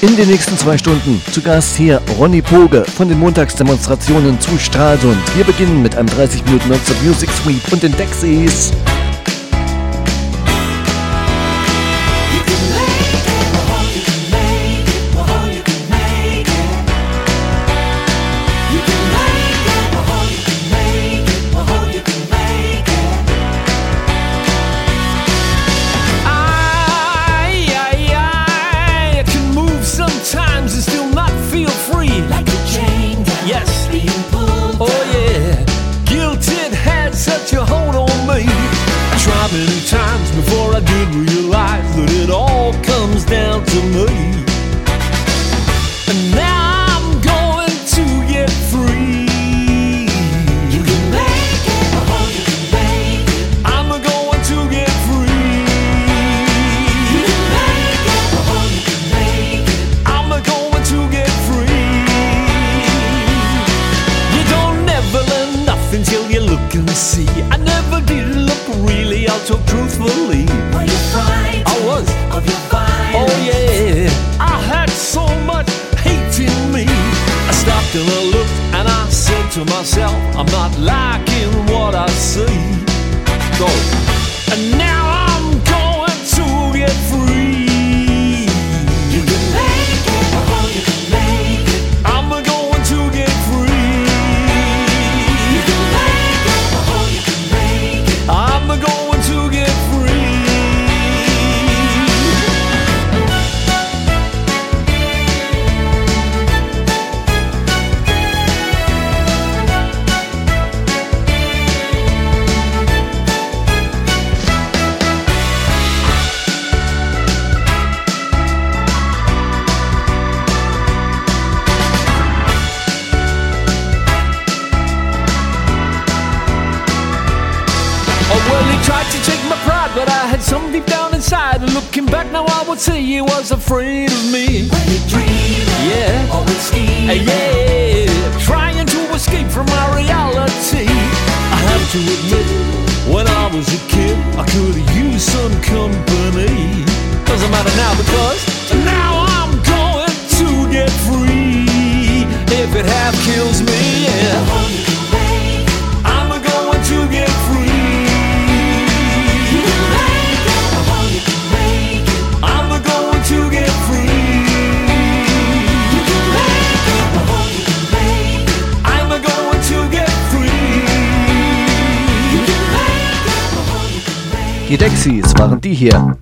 In den nächsten 2 Stunden zu Gast hier Ronny Poge von den Montagsdemonstrationen zu Stralsund. Wir beginnen mit einem 30 Minuten Non-Stop Music Sweep und den Dexys. Many times before I did realize that it all comes down to me. And now I'm going to get free. You can make it, oh, you can make it. I'm going to get free. You can make it, oh, you can make it. I'm going to get free. You don't never learn nothing till you look and see. I never did look really, I'll talk truthfully. Were you frightened? I was. Of your violence? Oh yeah. I had so much hate in me. I stopped and I looked and I said to myself, I'm not liking what I see. Go. And now I'm going to get free. You can make it, oh you can make it. I'm going to get free. You can make it, oh you can make it. I'm going to get free. Tried to take my pride, but I had some deep down inside. And looking back now, I would say he was afraid of me. Were you dreaming? Yeah. Always scheming? Yeah. Trying to escape from my reality. I have to admit, when I was a kid, I could have used some company. Doesn't matter now because now I'm going to get free. If it half kills me, yeah. I'm going to get free. To get free. You can make it, oh you can make it. I'm going to get free. You can make it, oh you can make it. Die Dexys waren die hier.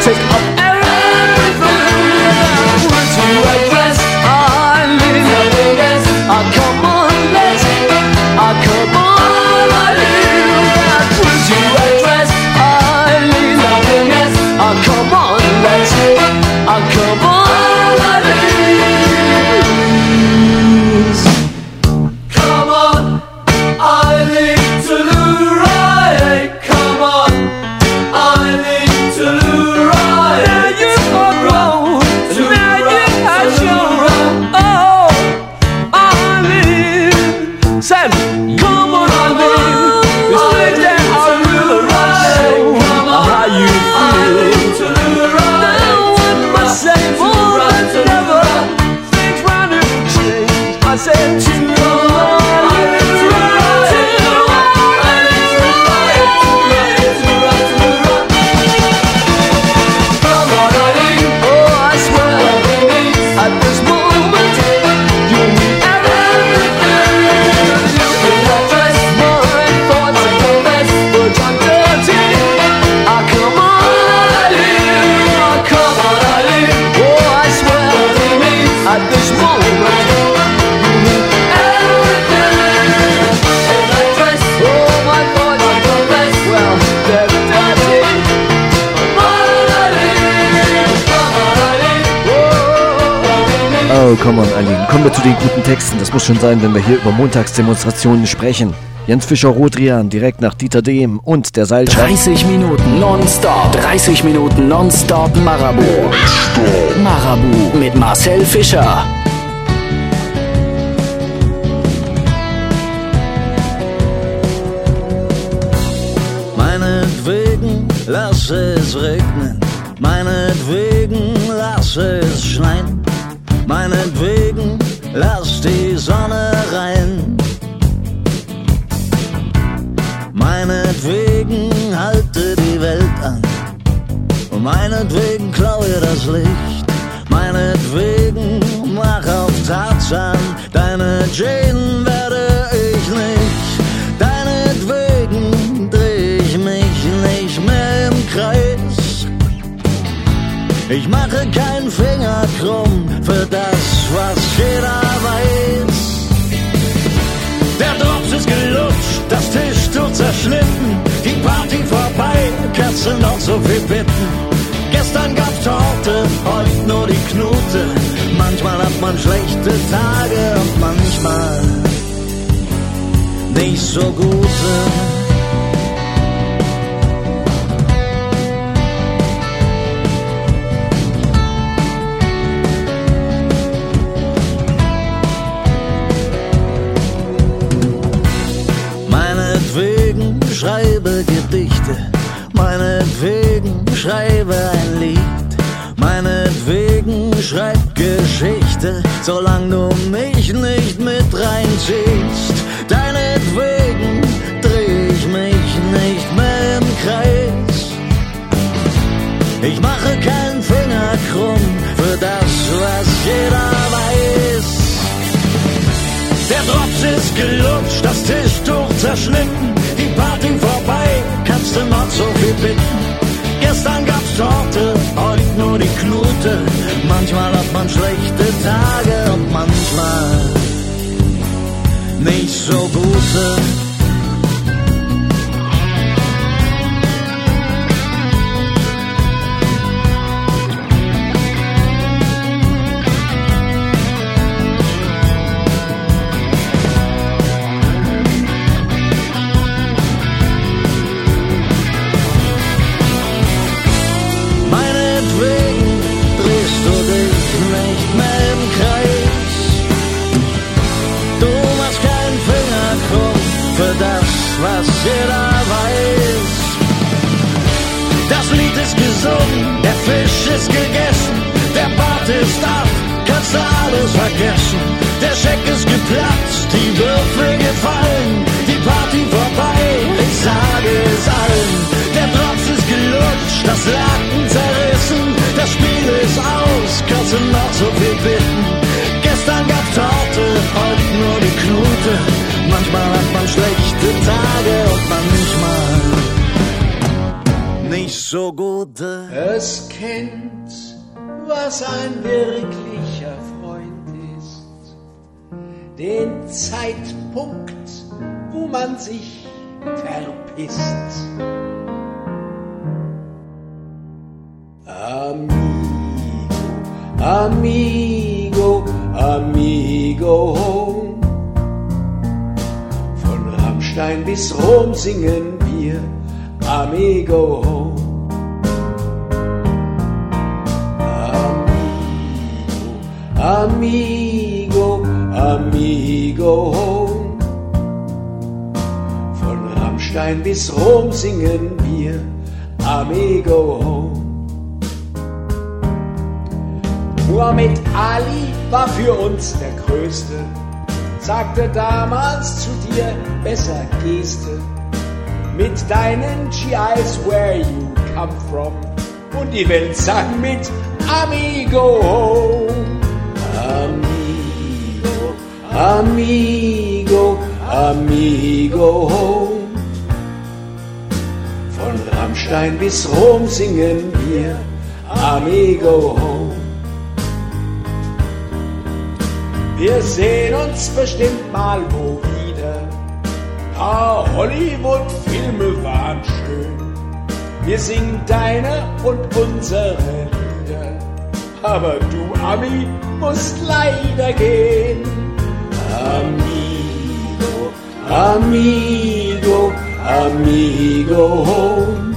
take up everything. Would you address? I leave nothing else. Come on, let's. Come on, I leave that. Would you address? I leave nothing else. Come on, let's. Come on, I leave. Come on, I leave to the right. Come on, I leave to the right. Now you are wrong. Now you are sure. Oh, I leave. Sam, come on, I leave. It's like that I really know how you feel. Now what must say more than ever? Things round and change. I said to you. Oh, come on, Eileen. Kommen wir zu den guten Texten. Das muss schon sein, wenn wir hier über Montagsdemonstrationen sprechen. Jens Fischer-Rodrian, direkt nach Dieter Dehm und der Seilschaft. 30 Minuten nonstop. 30 Minuten nonstop Marabu. Marabu mit Marcel Fischer. Meinetwegen lass es regnen. Meinetwegen lass es schneien. Meinetwegen lass die Sonne rein. Meinetwegen halte die Welt an. Und meinetwegen klau ihr das Licht. Meinetwegen mach auf Tarzan. Deine Jane werde ich nicht. Deinetwegen dreh ich mich nicht mehr im Kreis. Ich mache keinen Finger krumm für das, was jeder weiß. Der Drops ist gelutscht, das Tischtuch zerschnitten, die Party vorbei, Kerzen noch so viel bitten. Gestern gab's Torte, heute nur die Knute. Manchmal hat man schlechte Tage und manchmal nicht so gute. Meinetwegen schreibe Gedichte, meinetwegen schreibe ein Lied, meinetwegen schreib Geschichte, solange du mich nicht mit reinziehst. Deinetwegen dreh ich mich nicht mehr im Kreis. Ich mache keinen Finger krumm für das, was jeder weiß. Der Drops ist gelutscht, das Tischtuch zerschnitten, die Party vorbei, kannst du noch so viel bitten. Gestern gab's Torte, heute nur die Knute. Manchmal hat man schlechte Tage und manchmal nicht so gute. Was jeder weiß. Das Lied ist gesungen, der Fisch ist gegessen, der Bart ist ab, kannst du alles vergessen. Der Scheck ist geplatzt, die Würfel gefallen, die Party vorbei, ich sage es allen. Der Drops ist gelutscht, das Laken zerrissen, das Spiel ist aus, kannst du noch so viel bitten. Gestern gab's Torte, heute nur die Knute. Manchmal hat man schlechte Tage und manchmal nicht so gut. Es kennt, was ein wirklicher Freund ist, den Zeitpunkt, wo man sich verpisst. Amigo, amigo home. Von Rammstein bis Rom singen wir Amigo home. Amigo, amigo home. Von Rammstein bis Rom singen wir Amigo home. Muhammad Ali war für uns der Größte, sagte damals zu dir, besser Geste. Mit deinen GIs where you come from. Und die Welt sang mit Amigo home. Amigo, amigo, amigo home. Von Rammstein bis Rom singen wir Amigo home. Wir sehen uns bestimmt mal wo wieder. Hollywood-Filme waren schön. Wir singen deine und unsere Lieder. Aber du, Ami, musst leider gehen. Amigo, amigo, amigo home.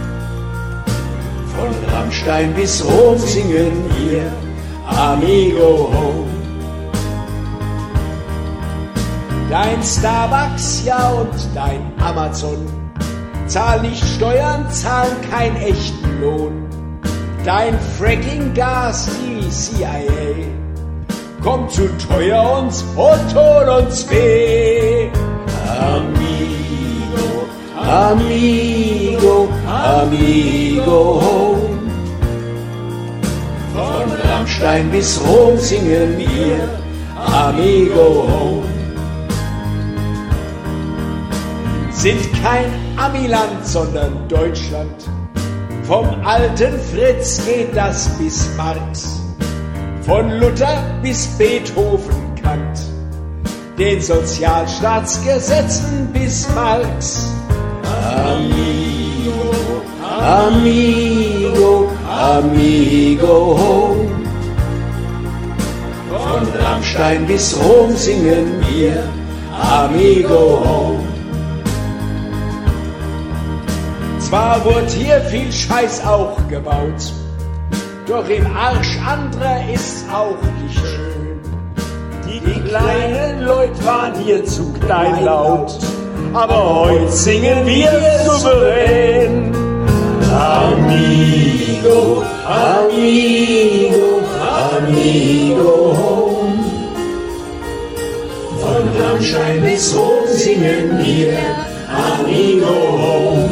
Von Rammstein bis Rom singen wir Amigo home. Dein Starbucks, ja, und dein Amazon zahl nicht Steuern, zahlen keinen echten Lohn. Dein Fracking-Gas, die CIA, kommt zu teuer uns und tut uns weh. Amigo, amigo, amigo home. Von Rammstein bis Rom singen wir Amigo home. Sind kein Amiland, sondern Deutschland. Vom alten Fritz geht das bis Marx. Von Luther bis Beethoven Kant. Den Sozialstaatsgesetzen bis Marx. Amigo, amigo, amigo home. Von Rammstein bis Rom singen wir Amigo home. Zwar wurde hier viel Scheiß auch gebaut, doch im Arsch anderer ist auch nicht schön. Die kleinen Leute waren hier zu kleinlaut, aber heute singen wir souverän. Amigo, amigo, amigo home. Von Rammstein bis Rom singen wir Amigo home.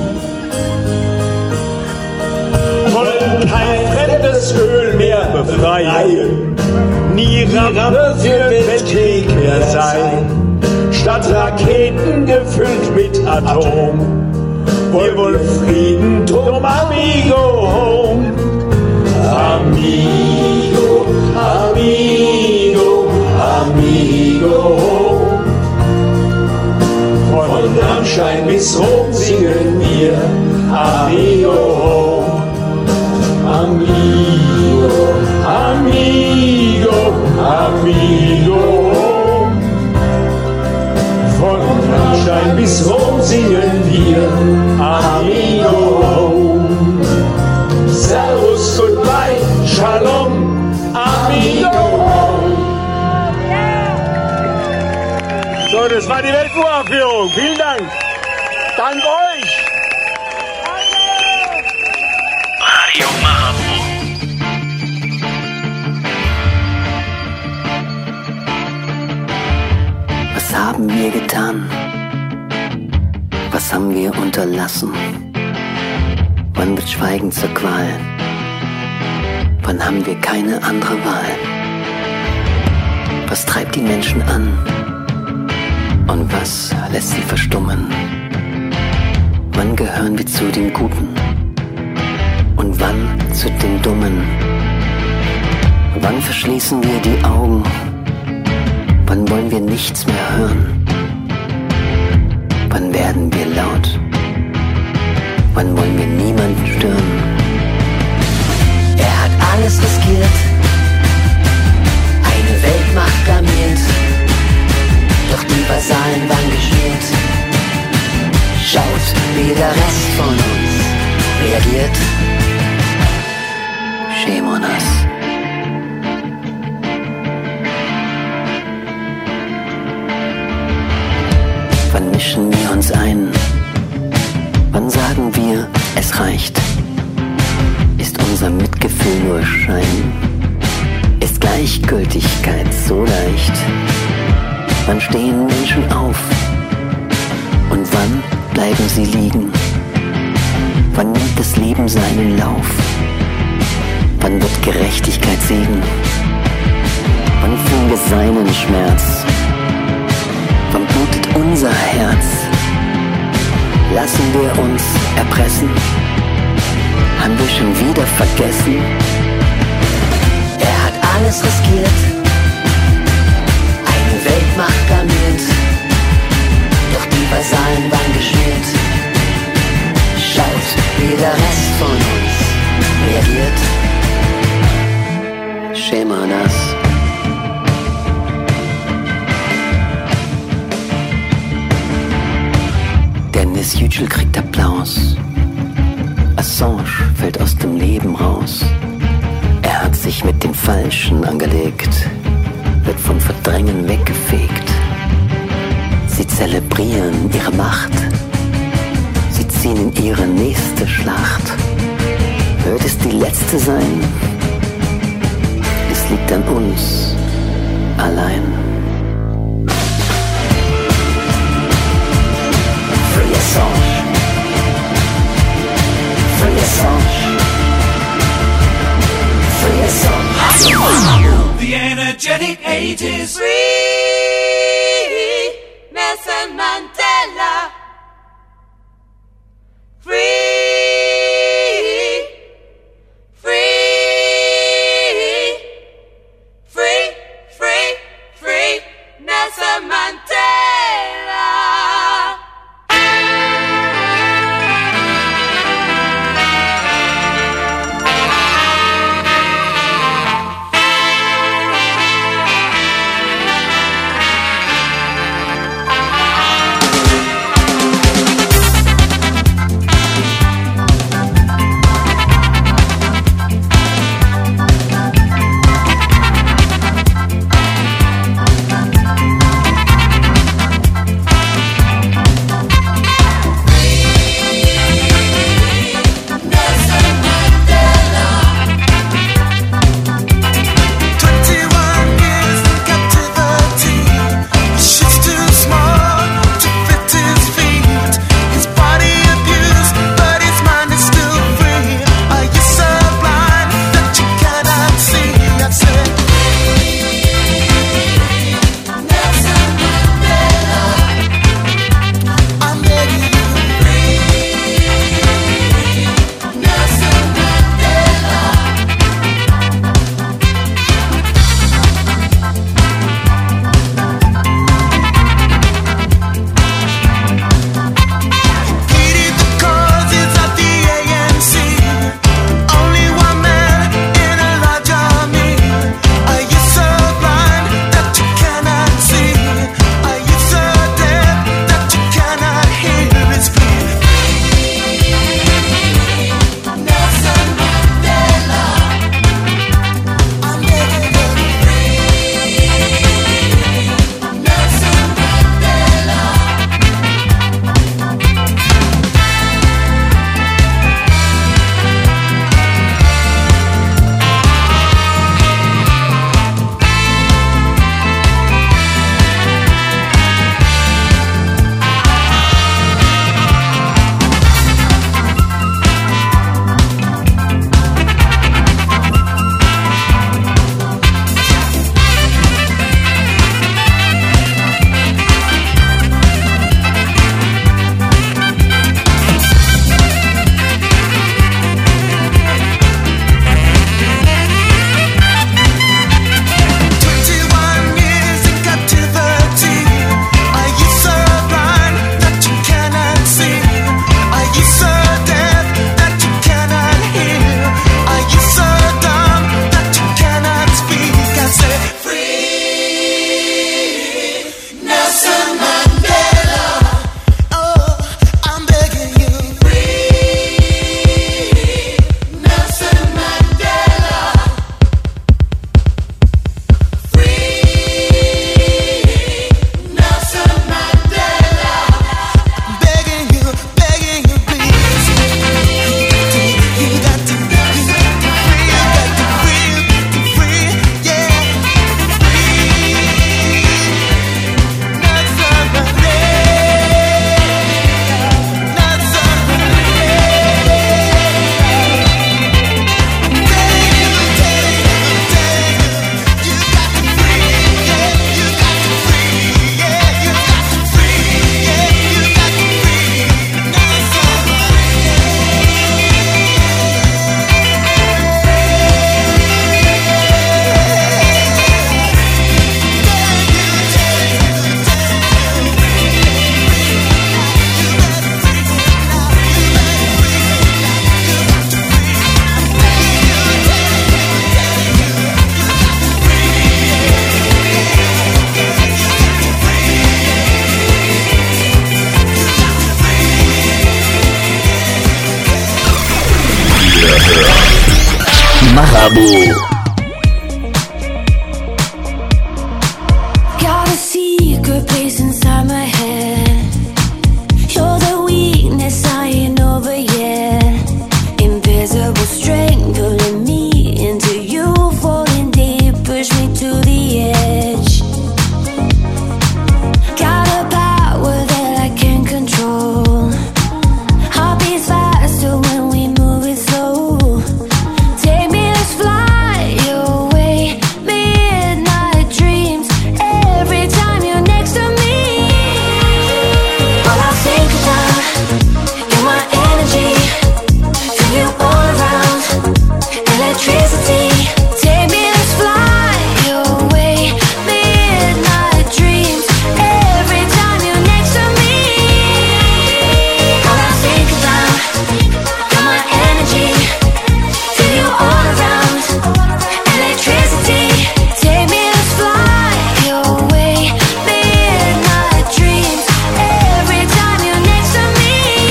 Kein fremdes Öl mehr befreien, nie Rampe für Weltkrieg mehr sein. Statt Raketen gefüllt mit Atom, wir wollen Frieden, drum Amigo home. Amigo, amigo, amigo home. Von Rammstein bis Rom singen wir Amigo home. Amigo, amigo, amigo home. Von Rammstein bis Rom singen wir Amigo home. Servus, goodbye, shalom, amigo home. So, das war die Welturaufführung. Vielen Dank. Dank euch. Radio Marabu. Was haben wir getan? Was haben wir unterlassen? Wann wird Schweigen zur Qual? Wann haben wir keine andere Wahl? Was treibt die Menschen an? Und was lässt sie verstummen? Wann gehören wir zu den Guten? und wann zu den Dummen? Wann verschließen wir die Augen? Wann wollen wir nichts mehr hören? Wann werden wir laut? Wann wollen wir niemanden stören? Er hat alles riskiert, eine Weltmacht blamiert, doch die Vasallen waren geschmiert. Schaut, wie der Rest von uns reagiert. Shame on us. Wann mischen wir uns ein? Wann sagen wir, es reicht? Ist unser Mitgefühl nur Schein? Ist Gleichgültigkeit so leicht? Wann stehen Menschen auf? Und wann bleiben sie liegen? Wann nimmt das Leben seinen Lauf? Wann wird Gerechtigkeit siegen? Wann fühlen wir seinen Schmerz? Wann blutet unser Herz? Lassen wir uns erpressen? Haben wir schon wieder vergessen? Er hat alles riskiert, eine Weltmacht blamiert, doch die Vasallen waren geschmiert. Schaut, wie der Rest von uns reagiert. Shame on us. Dennis Yücel kriegt Applaus. Assange fällt aus dem Leben raus. Er hat sich mit den Falschen angelegt, wird vom Verdrängen weggefegt. Sie zelebrieren ihre Macht, sie ziehen in ihre nächste Schlacht. Wird es die letzte sein? Es liegt an uns allein. Free Assange. Free Assange. Free Assange. The energetic 80s. Free Nelson Mandela. Free, free, free, free, free Nelson Mandela. Tabu. Got a secret place inside my head. You're the weakness I ain't over yet. Invisible strength pulling me into you, falling deep, push me to the edge. Got a power that I can't control. Heart beats faster when we move it slow. Take me, let's fly away. Midnight dreams every time you're next to me. All I think about, you're my energy. Feel you all around, electricity. Take me, let's fly away. Midnight dreams every time you're next to me. All I think about, you're my energy. Feel you all around, electricity. Take me, let's fly away. Midnight dreams every time you're next to me.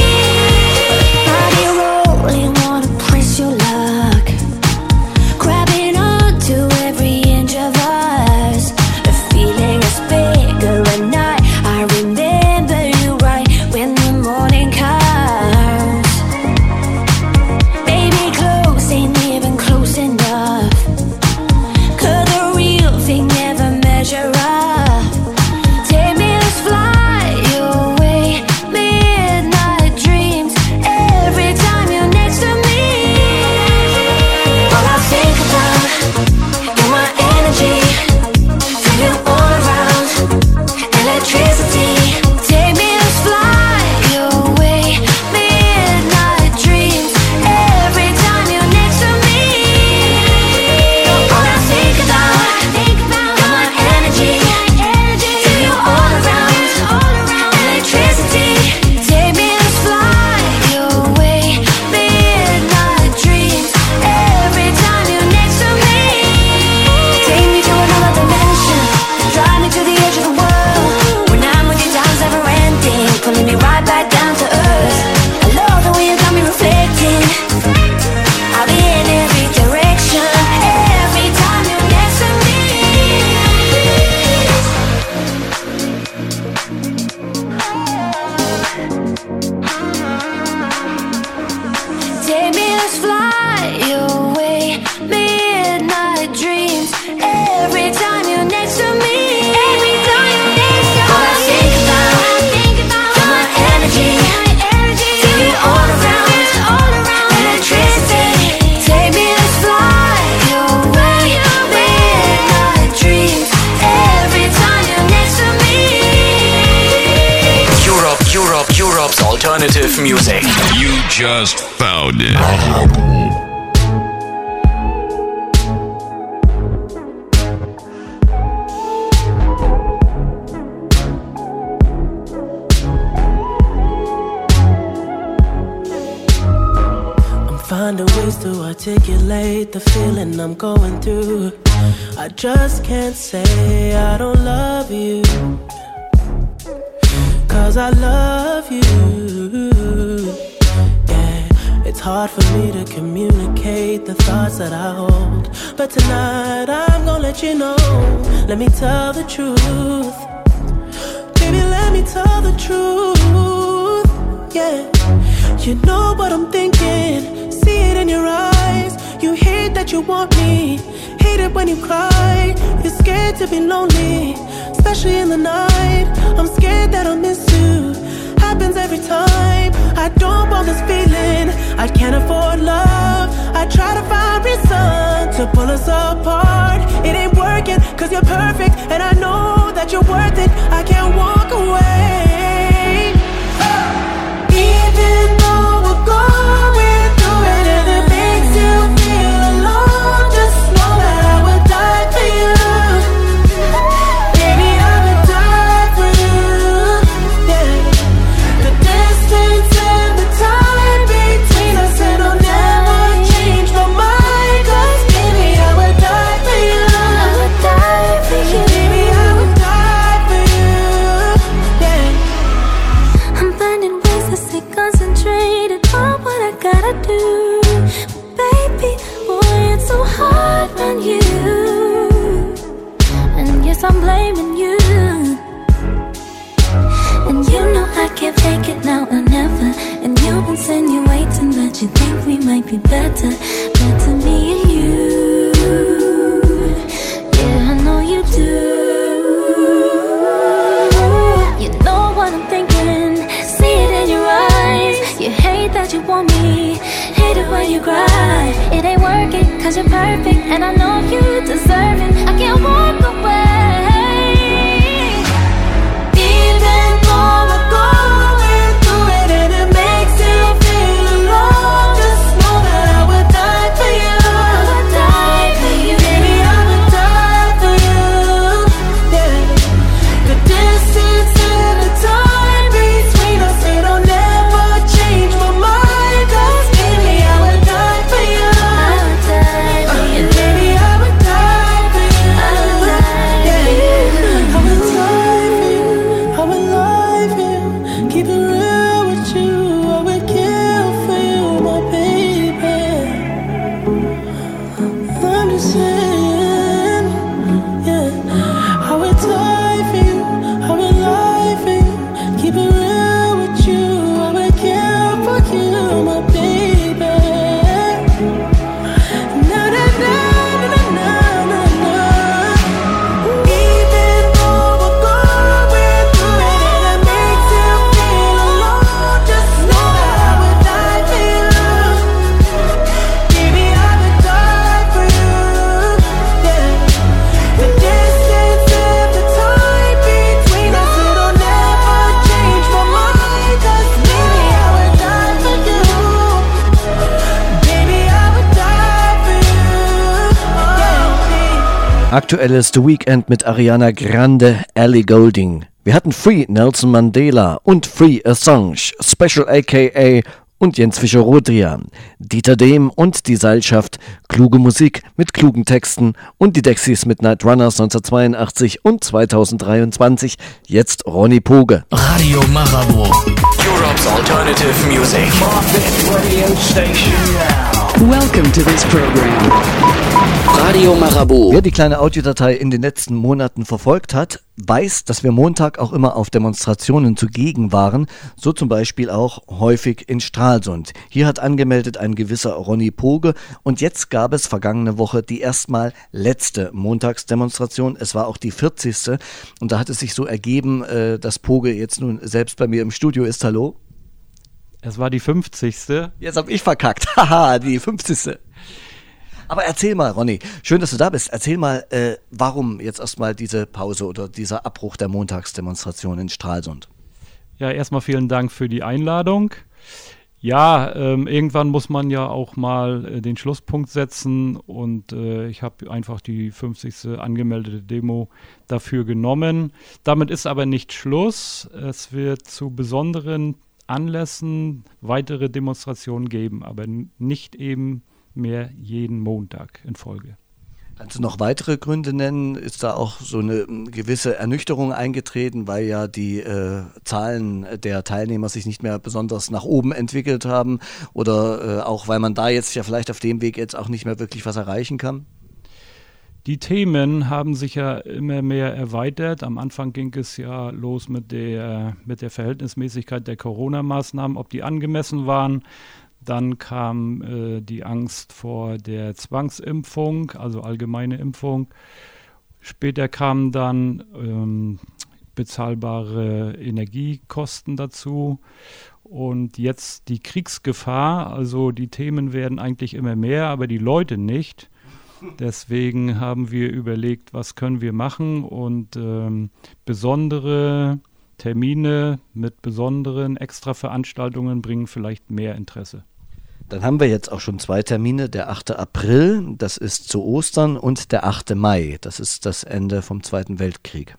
Body rolling, wanna press your luck. Grabbing onto every inch of us. The feeling is bigger at night. I remember you right when the morning comes. Baby, close ain't even close enough. 'Cause the real thing never measure up. Take me, let's fly away. Midnight dreams every time you're next to me. All I think about, you're my energy. Feel you all around, electricity. Take me, let's fly away. Midnight dreams every time you're next to me. All I think about, you're my energy. Feel you all around, electricity. Take me, let's fly away. Midnight dreams every time you're next to me. Take me to another dimension, drive me to the edge of the world. When I'm with you, time's never ending, pulling me right back down to earth. I love the way you got me reflecting. I'll be in every direction every time you're next to me. Take me, let's fly away. Midnight dreams every time you're next to me. Every time you're next to me. All I think about, you're my energy. Feel you all around, electricity. Take me, let's fly away. Midnight dreams every time you're next to me. Europe's alternative music. You just found it. I'm finding ways to articulate the feeling I'm going through. I just can't say I don't love you, 'cause I love you. Yeah, it's hard for me to communicate the thoughts that I hold, but tonight I'm gonna let you know. Let me tell the truth. Baby, let me tell the truth. Yeah, you know what I'm thinking. See it in your eyes. You hate that you want me, hate it when you cry. You're scared to be lonely, especially in the night. I'm scared that I'll miss you. Happens every time. I don't want this feeling. I can't afford love. I try to find reason to pull us apart. It ain't working, 'cause you're perfect, and I know that you're worth it. I can't walk away. Even though we're going through it and it makes you feel alone, just know that I would die for you. Baby, I would die for you. Yeah. The distance and the time between us, and I'll never change my mind. 'Cause baby, I would die for you. I would die for you. Baby, I would die for you. Yeah. I'm finding ways to stay concentrated on what I gotta do. Baby, boy, it's so hard on you, and yes, I'm blaming you. And you know I can't fake it now or never. And you insinuating that you think we might be better me and you. Yeah, I know you do. You know what I'm thinking, see it in your eyes. You hate that you want me, hate it when you cry. It ain't working cause you're perfect, and I know you deserve it. I can't walk away. Even though we're going through it and it makes you feel alone, just know that I would die for you. I would die for you. Baby, I would die for you. Yeah. The distance and the time between us, it'll never change my mind. Cause baby, I would die for you. I would die for you. And baby, I would die for you. I would die for you. I would die for you. I would lie for you. Keep it real with you. I would kill for you, my baby. I'm just saying, yeah. I would die for you. I would lie for you. Keep it real with you. I would kill for you, my baby. Na na na na na na na. Even though we're going through it and it makes you feel alone, just know that I would die for you. Baby, I would die for you. Yeah. The distance and the time between us, it'll never change my mind. Cause baby, I would die for you. Baby, I would die for you. Yeah. Aktuelles The Weeknd mit Ariana Grande, Ellie Goulding. Wir hatten Free Nelson Mandela und Free Assange, Special aka und Jens Fischer-Rodria, Dieter Dehm und die Seilschaft, kluge Musik mit klugen Texten und die Dexys mit Night Runners 1982 und 2023. Jetzt Ronny Poge. Radio Marabu. Europe's alternative music. Radio station now. Welcome to this program. Radio Marabu. Wer die kleine Audiodatei in den letzten Monaten verfolgt hat, weiß, dass wir Montag auch immer auf Demonstrationen zugegen waren, so zum Beispiel auch häufig in Stralsund. Hier hat angemeldet ein gewisser Ronny Poge und jetzt gab es vergangene Woche die erstmal letzte Montagsdemonstration. Es war auch die 40. und da hat es sich so ergeben, dass Poge jetzt nun selbst bei mir im Studio ist. Hallo? Es war die 50. Jetzt hab ich verkackt. Haha, die 50. Aber erzähl mal, Ronny, schön, dass du da bist. Erzähl mal, warum jetzt erstmal diese Pause oder dieser Abbruch der Montagsdemonstration in Stralsund? Ja, erstmal vielen Dank für die Einladung. Ja, irgendwann muss man ja auch mal den Schlusspunkt setzen und ich habe einfach die 50. angemeldete Demo dafür genommen. Damit ist aber nicht Schluss. Es wird zu besonderen Anlässen weitere Demonstrationen geben, aber nicht eben mehr jeden Montag in Folge. Kannst du noch weitere Gründe nennen? Ist da auch so eine gewisse Ernüchterung eingetreten, weil ja die Zahlen der Teilnehmer sich nicht mehr besonders nach oben entwickelt haben oder auch weil man da jetzt ja vielleicht auf dem Weg jetzt auch nicht mehr wirklich was erreichen kann? Die Themen haben sich ja immer mehr erweitert. Am Anfang ging es ja los mit der Verhältnismäßigkeit der Corona-Maßnahmen, ob die angemessen waren. Dann kam die Angst vor der Zwangsimpfung, also allgemeine Impfung. Später kamen dann bezahlbare Energiekosten dazu. Und jetzt die Kriegsgefahr, also die Themen werden eigentlich immer mehr, aber die Leute nicht. Deswegen haben wir überlegt, was können wir machen und besondere Termine mit besonderen Extra-Veranstaltungen bringen vielleicht mehr Interesse. Dann haben wir jetzt auch schon 2 Termine, der 8. April, das ist zu Ostern, und der 8. Mai, das ist das Ende vom Zweiten Weltkrieg.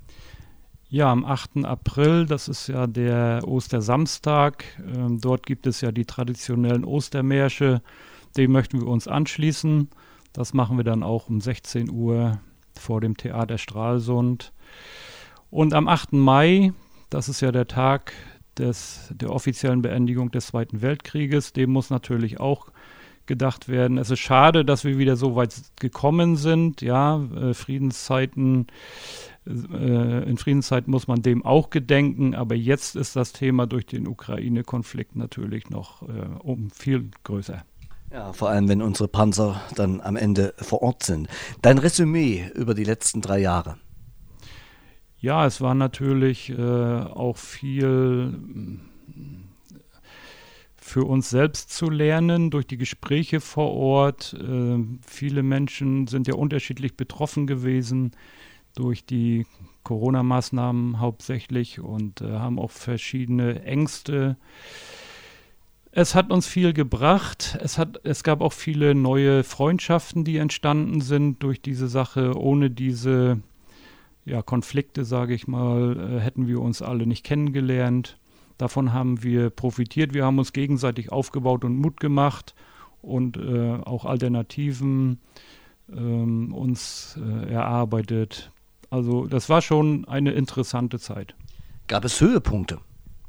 Ja, am 8. April, das ist ja der Ostersamstag, dort gibt es ja die traditionellen Ostermärsche, dem möchten wir uns anschließen. Das machen wir dann auch um 16 Uhr vor dem Theater Stralsund. Und am 8. Mai, das ist ja der Tag der offiziellen Beendigung des Zweiten Weltkrieges, dem muss natürlich auch gedacht werden. Es ist schade, dass wir wieder so weit gekommen sind. Ja, in Friedenszeiten muss man dem auch gedenken, aber jetzt ist das Thema durch den Ukraine-Konflikt natürlich noch viel größer. Ja, vor allem, wenn unsere Panzer dann am Ende vor Ort sind. Dein Resümee über die letzten 3 Jahre? Ja, es war natürlich auch viel für uns selbst zu lernen, durch die Gespräche vor Ort. Viele Menschen sind ja unterschiedlich betroffen gewesen durch die Corona-Maßnahmen hauptsächlich und haben auch verschiedene Ängste. Es hat uns viel gebracht. Es gab auch viele neue Freundschaften, die entstanden sind durch diese Sache. Ohne diese Konflikte, sage ich mal, hätten wir uns alle nicht kennengelernt. Davon haben wir profitiert. Wir haben uns gegenseitig aufgebaut und Mut gemacht und auch Alternativen uns erarbeitet. Also das war schon eine interessante Zeit. Gab es Höhepunkte?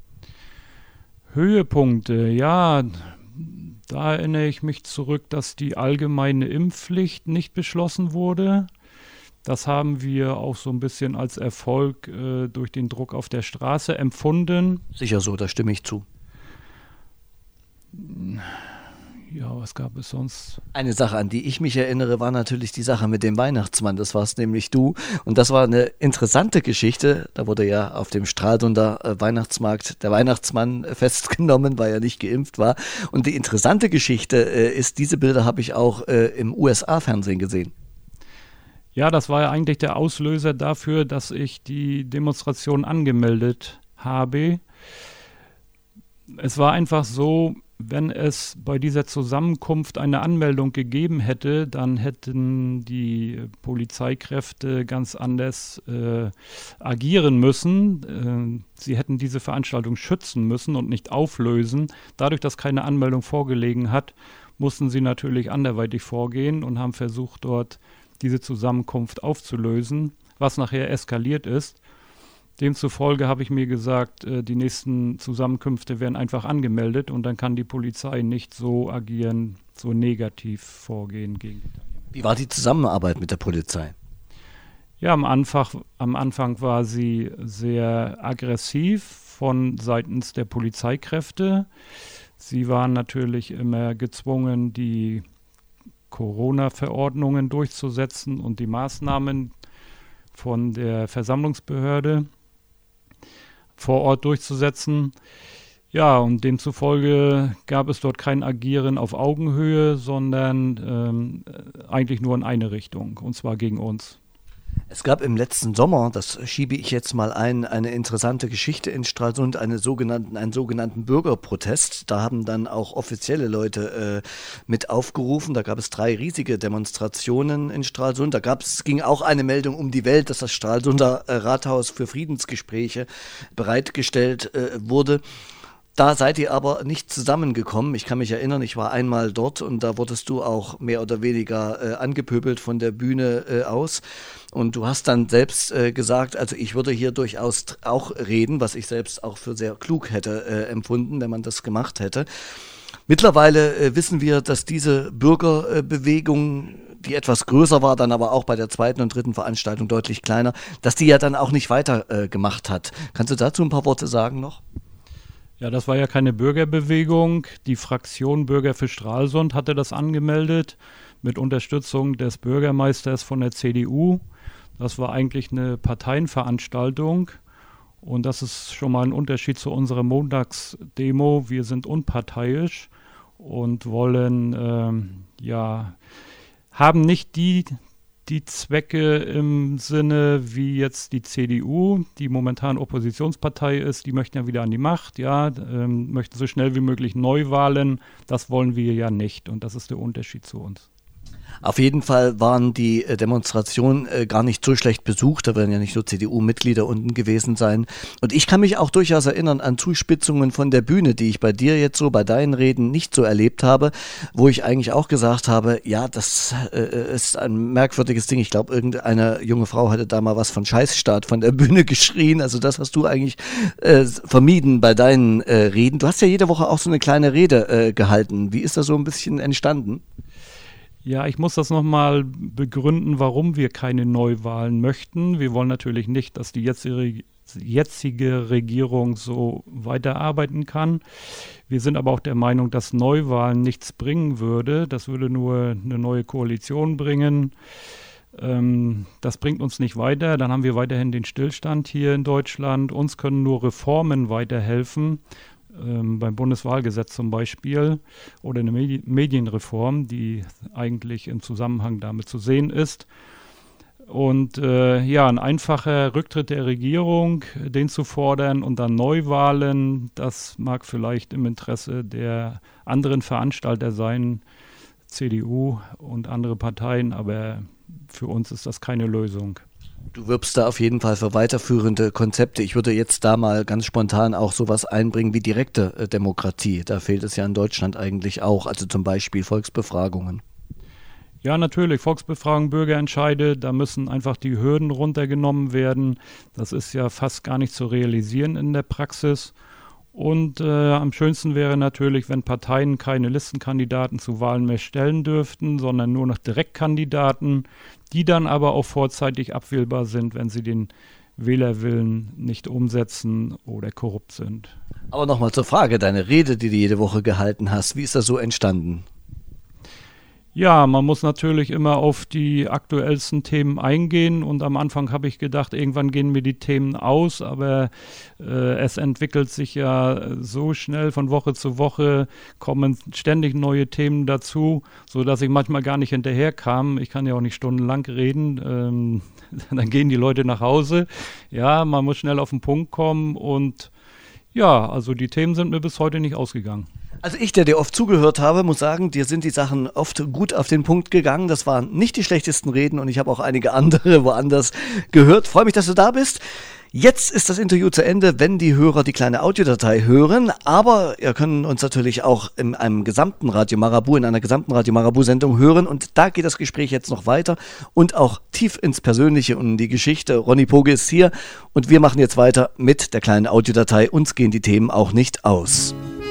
Höhepunkte, ja, da erinnere ich mich zurück, dass die allgemeine Impfpflicht nicht beschlossen wurde. Das haben wir auch so ein bisschen als Erfolg durch den Druck auf der Straße empfunden. Sicher so, da stimme ich zu. Ja, was gab es sonst? Eine Sache, an die ich mich erinnere, war natürlich die Sache mit dem Weihnachtsmann. Das warst nämlich du. Und das war eine interessante Geschichte. Da wurde ja auf dem Stralsunder Weihnachtsmarkt der Weihnachtsmann festgenommen, weil er nicht geimpft war. Und die interessante Geschichte ist, diese Bilder habe ich auch im USA-Fernsehen gesehen. Ja, das war ja eigentlich der Auslöser dafür, dass ich die Demonstration angemeldet habe. Es war einfach so, wenn es bei dieser Zusammenkunft eine Anmeldung gegeben hätte, dann hätten die Polizeikräfte ganz anders agieren müssen. Sie hätten diese Veranstaltung schützen müssen und nicht auflösen. Dadurch, dass keine Anmeldung vorgelegen hat, mussten sie natürlich anderweitig vorgehen und haben versucht, dort diese Zusammenkunft aufzulösen, was nachher eskaliert ist. Demzufolge habe ich mir gesagt, die nächsten Zusammenkünfte werden einfach angemeldet und dann kann die Polizei nicht so agieren, so negativ vorgehen gegen die Teilnehmer. Wie war die Zusammenarbeit mit der Polizei? Ja, am Anfang war sie sehr aggressiv von seitens der Polizeikräfte. Sie waren natürlich immer gezwungen, die Corona-Verordnungen durchzusetzen und die Maßnahmen von der Versammlungsbehörde vor Ort durchzusetzen. Ja, und demzufolge gab es dort kein Agieren auf Augenhöhe, sondern eigentlich nur in eine Richtung, und zwar gegen uns. Es gab im letzten Sommer, das schiebe ich jetzt mal ein, eine interessante Geschichte in Stralsund, einen sogenannten Bürgerprotest. Da haben dann auch offizielle Leute mit aufgerufen. Da gab es 3 riesige Demonstrationen in Stralsund. Ging auch eine Meldung um die Welt, dass das Stralsunder Rathaus für Friedensgespräche bereitgestellt wurde. Da seid ihr aber nicht zusammengekommen. Ich kann mich erinnern, ich war einmal dort und da wurdest du auch mehr oder weniger angepöbelt von der Bühne aus. Und du hast dann selbst gesagt, also ich würde hier durchaus auch reden, was ich selbst auch für sehr klug hätte empfunden, wenn man das gemacht hätte. Mittlerweile wissen wir, dass diese Bürgerbewegung, die etwas größer war, dann aber auch bei der 2. und 3. Veranstaltung deutlich kleiner, dass die ja dann auch nicht weiter gemacht hat. Kannst du dazu ein paar Worte sagen noch? Ja, das war ja keine Bürgerbewegung. Die Fraktion Bürger für Stralsund hatte das angemeldet mit Unterstützung des Bürgermeisters von der CDU. Das war eigentlich eine Parteienveranstaltung und das ist schon mal ein Unterschied zu unserer Montagsdemo. Wir sind unparteiisch und wollen, haben nicht die Zwecke im Sinne wie jetzt die CDU, die momentan Oppositionspartei ist, die möchten ja wieder an die Macht, möchten so schnell wie möglich Neuwahlen. Das wollen wir ja nicht und das ist der Unterschied zu uns. Auf jeden Fall waren die Demonstrationen gar nicht so schlecht besucht. Da werden ja nicht nur CDU-Mitglieder unten gewesen sein. Und ich kann mich auch durchaus erinnern an Zuspitzungen von der Bühne, die ich bei dir jetzt so, bei deinen Reden nicht so erlebt habe, wo ich eigentlich auch gesagt habe, ja, das ist ein merkwürdiges Ding. Ich glaube, irgendeine junge Frau hatte da mal was von Scheißstaat von der Bühne geschrien. Also das hast du eigentlich vermieden bei deinen Reden. Du hast ja jede Woche auch so eine kleine Rede gehalten. Wie ist das so ein bisschen entstanden? Ja, ich muss das nochmal begründen, warum wir keine Neuwahlen möchten. Wir wollen natürlich nicht, dass die jetzige Regierung so weiterarbeiten kann. Wir sind aber auch der Meinung, dass Neuwahlen nichts bringen würde. Das würde nur eine neue Koalition bringen. Das bringt uns nicht weiter. Dann haben wir weiterhin den Stillstand hier in Deutschland. Uns können nur Reformen weiterhelfen. Beim Bundeswahlgesetz zum Beispiel oder eine Medienreform, die eigentlich im Zusammenhang damit zu sehen ist. Und ein einfacher Rücktritt der Regierung, den zu fordern und dann Neuwahlen, das mag vielleicht im Interesse der anderen Veranstalter sein, CDU und andere Parteien, aber für uns ist das keine Lösung. Du wirbst da auf jeden Fall für weiterführende Konzepte. Ich würde jetzt da mal ganz spontan auch sowas einbringen wie direkte Demokratie. Da fehlt es ja in Deutschland eigentlich auch, also zum Beispiel Volksbefragungen. Ja, natürlich, Volksbefragung, Bürgerentscheide, da müssen einfach die Hürden runtergenommen werden. Das ist ja fast gar nicht zu realisieren in der Praxis. Und am schönsten wäre natürlich, wenn Parteien keine Listenkandidaten zu Wahlen mehr stellen dürften, sondern nur noch Direktkandidaten, die dann aber auch vorzeitig abwählbar sind, wenn sie den Wählerwillen nicht umsetzen oder korrupt sind. Aber nochmal zur Frage, deine Rede, die du jede Woche gehalten hast, wie ist das so entstanden? Ja, man muss natürlich immer auf die aktuellsten Themen eingehen und am Anfang habe ich gedacht, irgendwann gehen mir die Themen aus, aber es entwickelt sich ja so schnell von Woche zu Woche, kommen ständig neue Themen dazu, sodass ich manchmal gar nicht hinterherkam. Ich kann ja auch nicht stundenlang reden, dann gehen die Leute nach Hause. Ja, man muss schnell auf den Punkt kommen und ja, also die Themen sind mir bis heute nicht ausgegangen. Also ich, der dir oft zugehört habe, muss sagen, dir sind die Sachen oft gut auf den Punkt gegangen. Das waren nicht die schlechtesten Reden und ich habe auch einige andere woanders gehört. Freue mich, dass du da bist. Jetzt ist das Interview zu Ende, wenn die Hörer die kleine Audiodatei hören. Aber ihr könnt uns natürlich auch in einer gesamten Radio Marabu-Sendung hören. Und da geht das Gespräch jetzt noch weiter und auch tief ins Persönliche und in die Geschichte. Ronny Poge ist hier und wir machen jetzt weiter mit der kleinen Audiodatei. Uns gehen die Themen auch nicht aus.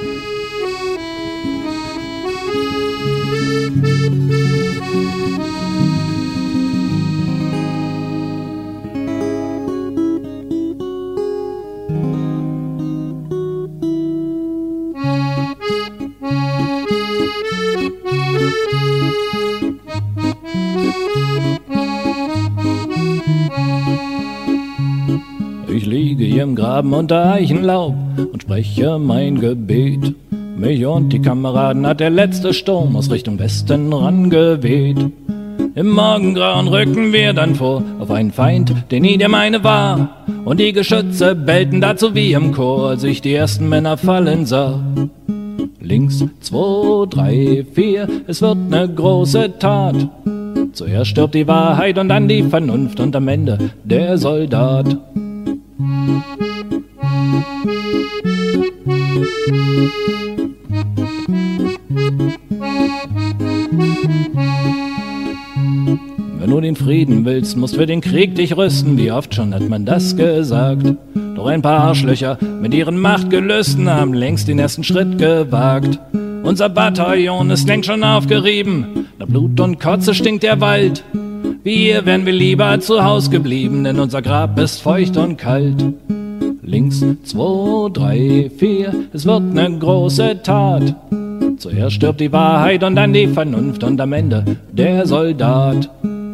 Ich liege hier im Graben unter Eichenlaub und spreche mein Gebet. Mich und die Kameraden hat der letzte Sturm aus Richtung Westen rangeweht. Im Morgengrauen rücken wir dann vor auf einen Feind, der nie der meine war. Und die Geschütze bellten dazu wie im Chor, als ich die ersten Männer fallen sah. Links 2, 3, 4, es wird ne große Tat. Zuerst stirbt die Wahrheit und dann die Vernunft und am Ende der Soldat. Wenn du den Frieden willst, musst für den Krieg dich rüsten. Wie oft schon hat man das gesagt? Doch ein paar Arschlöcher mit ihren Machtgelüsten haben längst den ersten Schritt gewagt. Unser Bataillon ist längst schon aufgerieben, nach Blut und Kotze stinkt der Wald. Wie hier wären wir lieber zu Haus geblieben, denn unser Grab ist feucht und kalt. Links 2, 3, 4, es wird ne große Tat. Zuerst stirbt die Wahrheit und dann die Vernunft und am Ende der Soldat.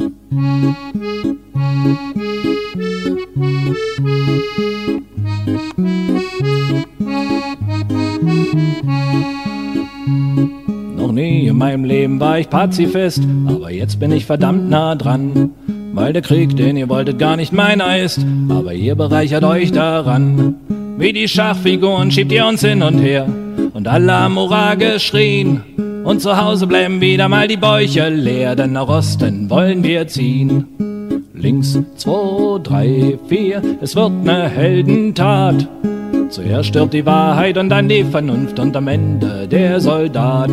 Noch nie in meinem Leben war ich Pazifist, aber jetzt bin ich verdammt nah dran. Weil der Krieg, den ihr wolltet, gar nicht meiner ist, aber ihr bereichert euch daran. Wie die Schachfiguren schiebt ihr uns hin und her und alle haben Hurra geschrien. Und zu Hause bleiben wieder mal die Bäuche leer, denn nach Osten wollen wir ziehen. Links 2, 3, 4, es wird ne Heldentat. Zuerst stirbt die Wahrheit und dann die Vernunft und am Ende der Soldat.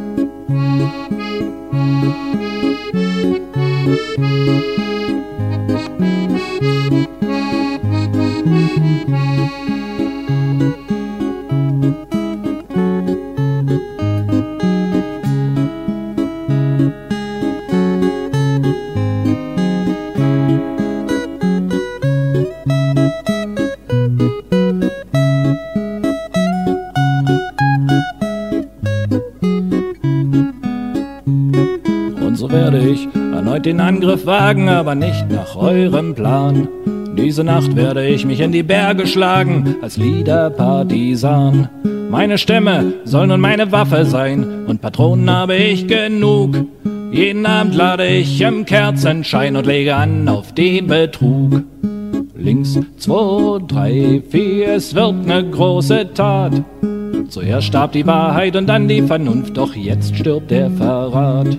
Den Angriff wagen, aber nicht nach eurem Plan. Diese Nacht werde ich mich in die Berge schlagen, als Liederpartisan. Meine Stimme soll nun meine Waffe sein, und Patronen habe ich genug. Jeden Abend lade ich im Kerzenschein und lege an auf den Betrug. Links 2, 3, 4, es wird ne große Tat. Zuerst starb die Wahrheit und dann die Vernunft, doch jetzt stirbt der Verrat.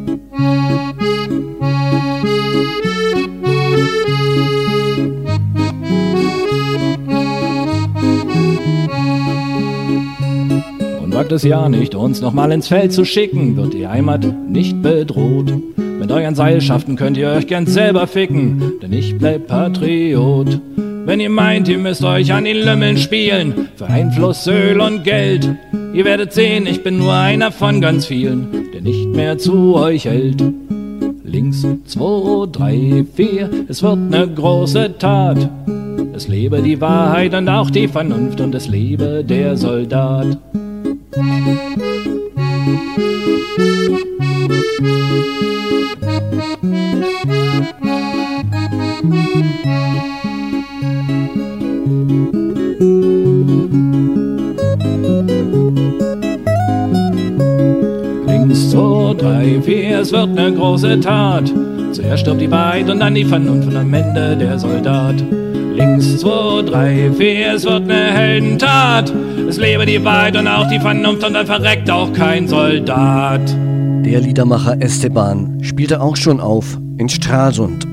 Wagt es ja nicht, uns nochmal ins Feld zu schicken, wird die Heimat nicht bedroht. Mit euren Seilschaften könnt ihr euch gern selber ficken, denn ich bleib Patriot. Wenn ihr meint, ihr müsst euch an den Lümmeln spielen, für Einfluss, Öl und Geld, ihr werdet sehen, ich bin nur einer von ganz vielen, der nicht mehr zu euch hält. Links 2, 3, 4, es wird ne große Tat. Es lebe die Wahrheit und auch die Vernunft und es lebe der Soldat. Links 2, 3, 4, es wird ne große Tat. Zuerst stirbt die Wahrheit und dann die Vernunft und am Ende der Soldat. Links 2, 3, 4, es wird ne Heldentat. Es lebe die Wahrheit und auch die Vernunft und dann verreckt auch kein Soldat. Der Liedermacher Esteban spielte auch schon auf in Stralsund.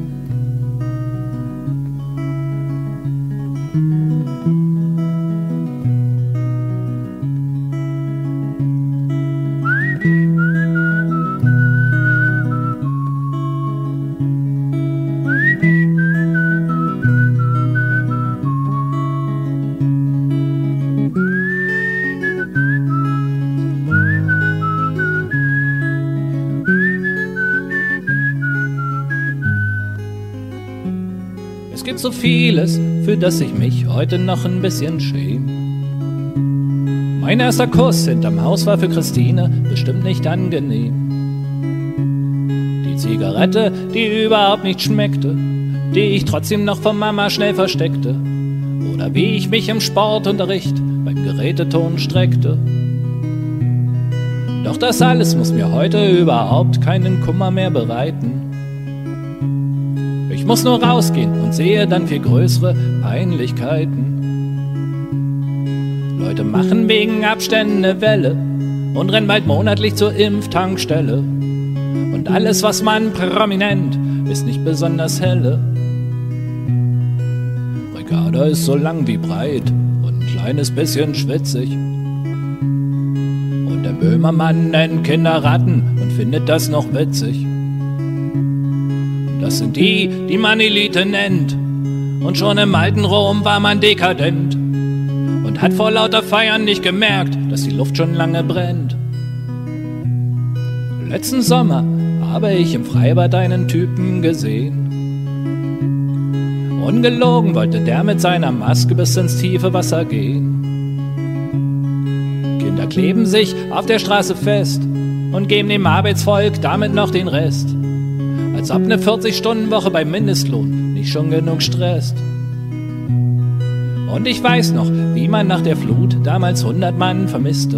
So vieles, für das ich mich heute noch ein bisschen schäme. Mein erster Kuss hinterm Haus war für Christine bestimmt nicht angenehm. Die Zigarette, die überhaupt nicht schmeckte, die ich trotzdem noch von Mama schnell versteckte. Oder wie ich mich im Sportunterricht beim Geräteton streckte. Doch das alles muss mir heute überhaupt keinen Kummer mehr bereiten. Ich muss nur rausgehen und sehe dann viel größere Peinlichkeiten. Leute machen wegen Abständen eine Welle und rennen bald monatlich zur Impftankstelle. Und alles, was man prominent, ist nicht besonders helle. Ricarda ist so lang wie breit und ein kleines bisschen schwitzig. Und der Böhmermann nennt Kinder Ratten und findet das noch witzig. Das sind die, die man Elite nennt. Und schon im alten Rom war man dekadent und hat vor lauter Feiern nicht gemerkt, dass die Luft schon lange brennt. Letzten Sommer habe ich im Freibad einen Typen gesehen. Ungelogen wollte der mit seiner Maske bis ins tiefe Wasser gehen. Kinder kleben sich auf der Straße fest und geben dem Arbeitsvolk damit noch den Rest. Als ob eine 40-Stunden-Woche beim Mindestlohn nicht schon genug stresst. Und ich weiß noch, wie man nach der Flut damals 100 Mann vermisste.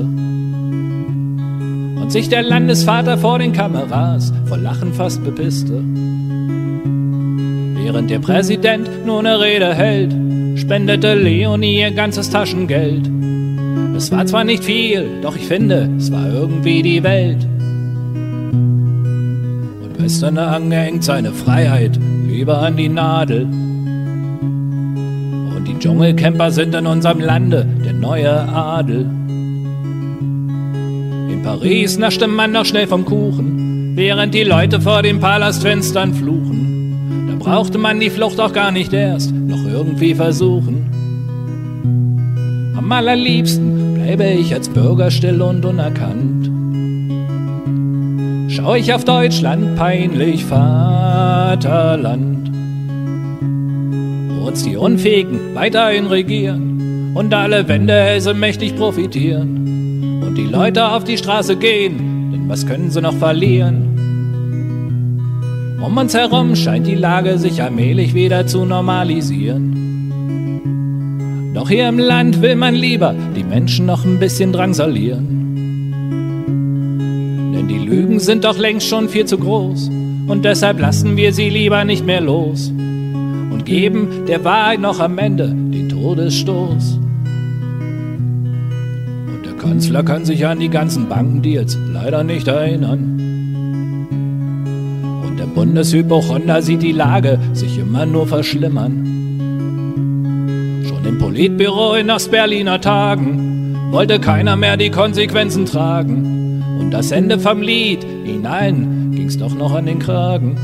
Und sich der Landesvater vor den Kameras vor Lachen fast bepisste. Während der Präsident nur eine Rede hält, spendete Leonie ihr ganzes Taschengeld. Es war zwar nicht viel, doch ich finde, es war irgendwie die Welt. Und Western hängt seine Freiheit lieber an die Nadel. Und die Dschungelcamper sind in unserem Lande der neue Adel. In Paris naschte man noch schnell vom Kuchen, während die Leute vor den Palastfenstern fluchen. Da brauchte man die Flucht auch gar nicht erst noch irgendwie versuchen. Am allerliebsten bleibe ich als Bürger still und unerkannt. Schau ich auf Deutschland, peinlich Vaterland, wo uns die Unfähigen weiterhin regieren und alle Wendehälse mächtig profitieren und die Leute auf die Straße gehen, denn was können sie noch verlieren? Um uns herum scheint die Lage sich allmählich wieder zu normalisieren. Doch hier im Land will man lieber die Menschen noch ein bisschen drangsalieren. Denn die Lügen sind doch längst schon viel zu groß und deshalb lassen wir sie lieber nicht mehr los und geben der Wahrheit noch am Ende den Todesstoß. Und der Kanzler kann sich an die ganzen Bankendeals leider nicht erinnern. Und der Bundeshypochonder sieht die Lage sich immer nur verschlimmern. Im Politbüro in Ostberliner Tagen wollte keiner mehr die Konsequenzen tragen. Und das Ende vom Lied, ihnen allen ging's doch noch an den Kragen.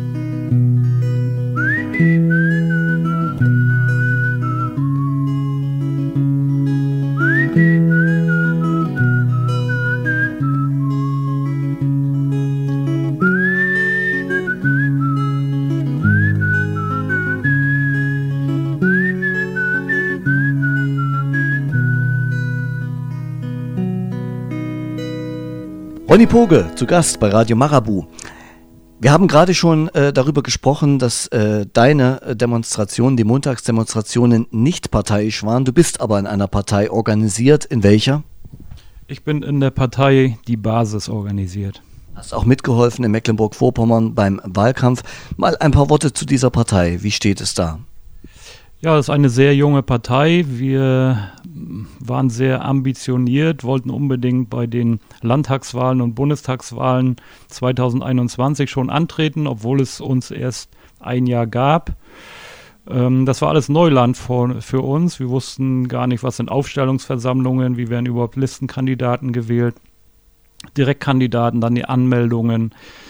Ronny Poge, zu Gast bei Radio Marabu. Wir haben gerade schon darüber gesprochen, dass deine Demonstrationen, die Montagsdemonstrationen, nicht parteiisch waren. Du bist aber in einer Partei organisiert. In welcher? Ich bin in der Partei Die Basis organisiert. Hast auch mitgeholfen in Mecklenburg-Vorpommern beim Wahlkampf. Mal ein paar Worte zu dieser Partei. Wie steht es da? Ja, das ist eine sehr junge Partei. Wir waren sehr ambitioniert, wollten unbedingt bei den Landtagswahlen und Bundestagswahlen 2021 schon antreten, obwohl es uns erst ein Jahr gab. Das war alles Neuland für uns. Wir wussten gar nicht, was sind Aufstellungsversammlungen, wie werden überhaupt Listenkandidaten gewählt, Direktkandidaten, dann die Anmeldungen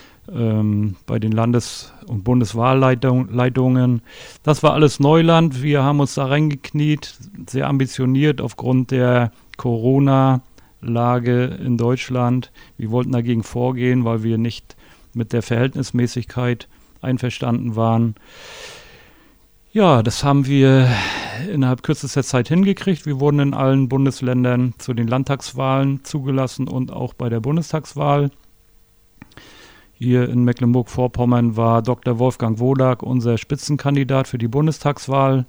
bei den Landes- und Bundeswahlleitungen. Das war alles Neuland. Wir haben uns da reingekniet, sehr ambitioniert aufgrund der Corona-Lage in Deutschland. Wir wollten dagegen vorgehen, weil wir nicht mit der Verhältnismäßigkeit einverstanden waren. Ja, das haben wir innerhalb kürzester Zeit hingekriegt. Wir wurden in allen Bundesländern zu den Landtagswahlen zugelassen und auch bei der Bundestagswahl. Hier in Mecklenburg-Vorpommern war Dr. Wolfgang Wodak unser Spitzenkandidat für die Bundestagswahl.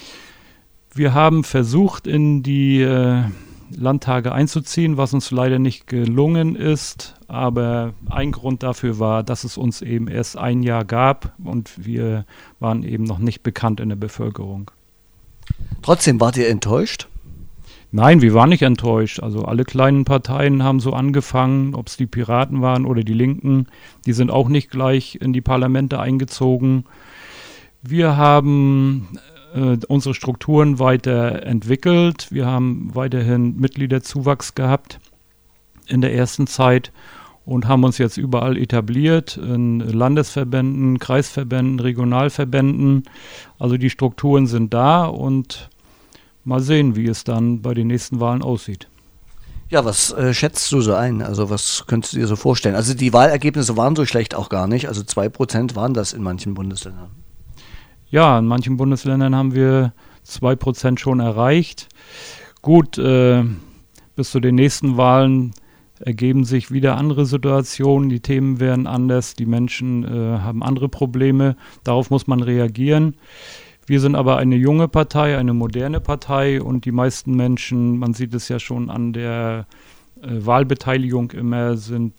Wir haben versucht, in die Landtage einzuziehen, was uns leider nicht gelungen ist. Aber ein Grund dafür war, dass es uns eben erst ein Jahr gab und wir waren eben noch nicht bekannt in der Bevölkerung. Trotzdem wart ihr enttäuscht? Nein, wir waren nicht enttäuscht. Also alle kleinen Parteien haben so angefangen, ob es die Piraten waren oder die Linken. Die sind auch nicht gleich in die Parlamente eingezogen. Wir haben unsere Strukturen weiterentwickelt. Wir haben weiterhin Mitgliederzuwachs gehabt in der ersten Zeit und haben uns jetzt überall etabliert, in Landesverbänden, Kreisverbänden, Regionalverbänden. Also die Strukturen sind da und mal sehen, wie es dann bei den nächsten Wahlen aussieht. Ja, was schätzt du so ein? Also was könntest du dir so vorstellen? Also die Wahlergebnisse waren so schlecht auch gar nicht. Also 2% waren das in manchen Bundesländern. Ja, in manchen Bundesländern haben wir 2% schon erreicht. Gut, bis zu den nächsten Wahlen ergeben sich wieder andere Situationen. Die Themen werden anders, die Menschen haben andere Probleme. Darauf muss man reagieren. Wir sind aber eine junge Partei, eine moderne Partei und die meisten Menschen, man sieht es ja schon an der Wahlbeteiligung immer, sind